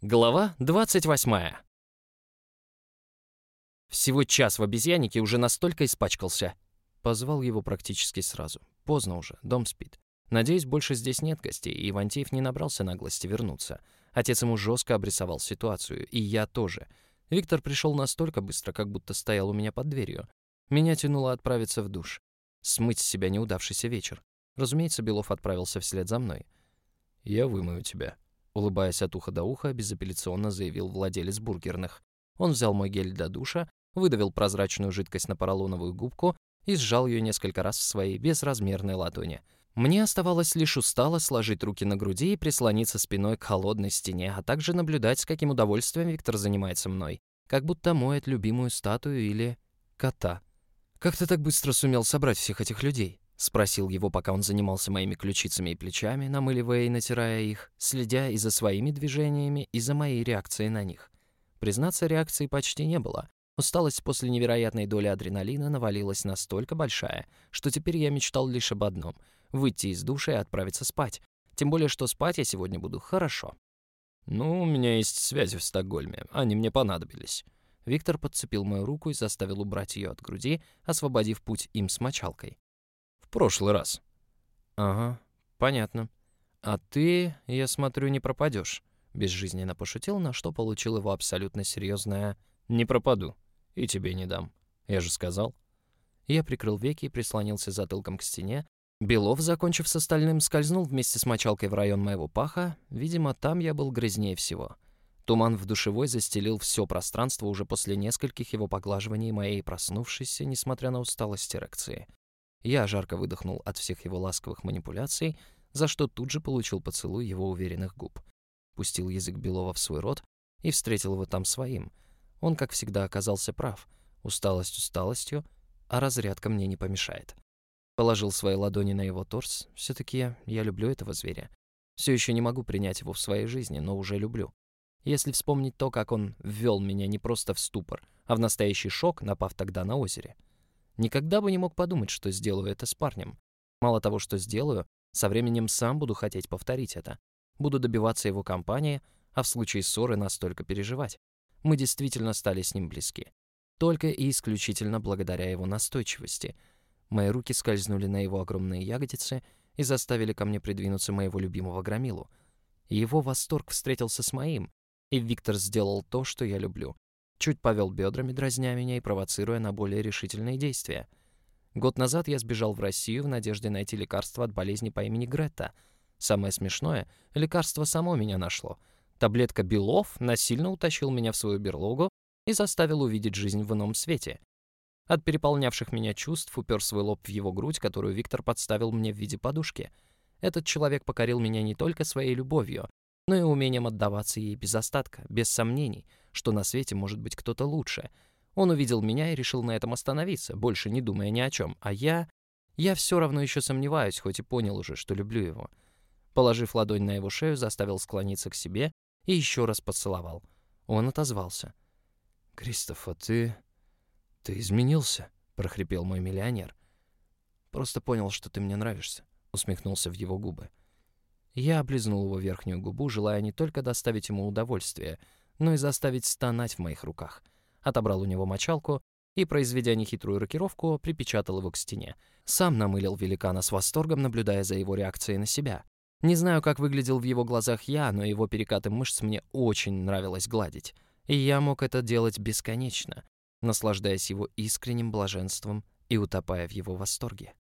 Глава 28. Всего час в обезьяннике уже настолько испачкался. Позвал его практически сразу. Поздно уже, дом спит. Надеюсь, больше здесь нет гостей, и Ивантеев не набрался наглости вернуться. Отец ему жестко обрисовал ситуацию, и я тоже. Виктор пришел настолько быстро, как будто стоял у меня под дверью. Меня тянуло отправиться в душ. Смыть с себя неудавшийся вечер. Разумеется, Белов отправился вслед за мной. «Я вымою тебя», — улыбаясь от уха до уха, безапелляционно заявил владелец бургерных. Он взял мой гель для душа, выдавил прозрачную жидкость на поролоновую губку и сжал ее несколько раз в своей безразмерной ладони. Мне оставалось лишь устало сложить руки на груди и прислониться спиной к холодной стене, а также наблюдать, с каким удовольствием Виктор занимается мной, как будто моет любимую статую или кота. «Как ты так быстро сумел собрать всех этих людей?» — спросил его, пока он занимался моими ключицами и плечами, намыливая и натирая их, следя и за своими движениями, и за моей реакцией на них. Признаться, реакции почти не было. Усталость после невероятной доли адреналина навалилась настолько большая, что теперь я мечтал лишь об одном — выйти из душа и отправиться спать. Тем более, что спать я сегодня буду хорошо. «Ну, у меня есть связи в Стокгольме, они мне понадобились». Виктор подцепил мою руку и заставил убрать ее от груди, освободив путь им с мочалкой. «В прошлый раз». «Ага, понятно. А ты, я смотрю, не пропадешь», — безжизненно пошутил, на что получил его абсолютно серьезное «не пропаду. И тебе не дам. Я же сказал». Я прикрыл веки и прислонился затылком к стене. Белов, закончив с остальным, скользнул вместе с мочалкой в район моего паха. Видимо, там я был грязнее всего. Туман в душевой застелил все пространство уже после нескольких его поглаживаний моей проснувшейся, несмотря на усталость, эрекции. Я жарко выдохнул от всех его ласковых манипуляций, за что тут же получил поцелуй его уверенных губ. Пустил язык Белова в свой рот и встретил его там своим. Он, как всегда, оказался прав. Усталость усталостью, а разрядка мне не помешает. Положил свои ладони на его торс. Все-таки я люблю этого зверя. Все еще не могу принять его в своей жизни, но уже люблю. Если вспомнить то, как он ввел меня не просто в ступор, а в настоящий шок, напав тогда на озере. Никогда бы не мог подумать, что сделаю это с парнем. Мало того, что сделаю, со временем сам буду хотеть повторить это. Буду добиваться его компании, а в случае ссоры настолько переживать. Мы действительно стали с ним близки. Только и исключительно благодаря его настойчивости. Мои руки скользнули на его огромные ягодицы и заставили ко мне придвинуться моего любимого громилу. Его восторг встретился с моим, и Виктор сделал то, что я люблю. Чуть повел бедрами, дразня меня и провоцируя на более решительные действия. Год назад я сбежал в Россию в надежде найти лекарство от болезни по имени Гретта. Самое смешное, лекарство само меня нашло. Таблетка Белов насильно утащил меня в свою берлогу и заставил увидеть жизнь в ином свете. От переполнявших меня чувств упер свой лоб в его грудь, которую Виктор подставил мне в виде подушки. Этот человек покорил меня не только своей любовью, но и умением отдаваться ей без остатка, без сомнений, что на свете может быть кто-то лучше. Он увидел меня и решил на этом остановиться, больше не думая ни о чем. А я все равно еще сомневаюсь, хоть и понял уже, что люблю его. Положив ладонь на его шею, заставил склониться к себе и еще раз поцеловал. Он отозвался. «Кристоф, а ты изменился?» — прохрипел мой миллионер. «Просто понял, что ты мне нравишься», — усмехнулся в его губы. Я облизнул его верхнюю губу, желая не только доставить ему удовольствие, но и заставить стонать в моих руках. Отобрал у него мочалку и, произведя нехитрую рокировку, припечатал его к стене. Сам намылил великана с восторгом, наблюдая за его реакцией на себя. Не знаю, как выглядел в его глазах я, но его перекаты мышц мне очень нравилось гладить. И я мог это делать бесконечно, наслаждаясь его искренним блаженством и утопая в его восторге.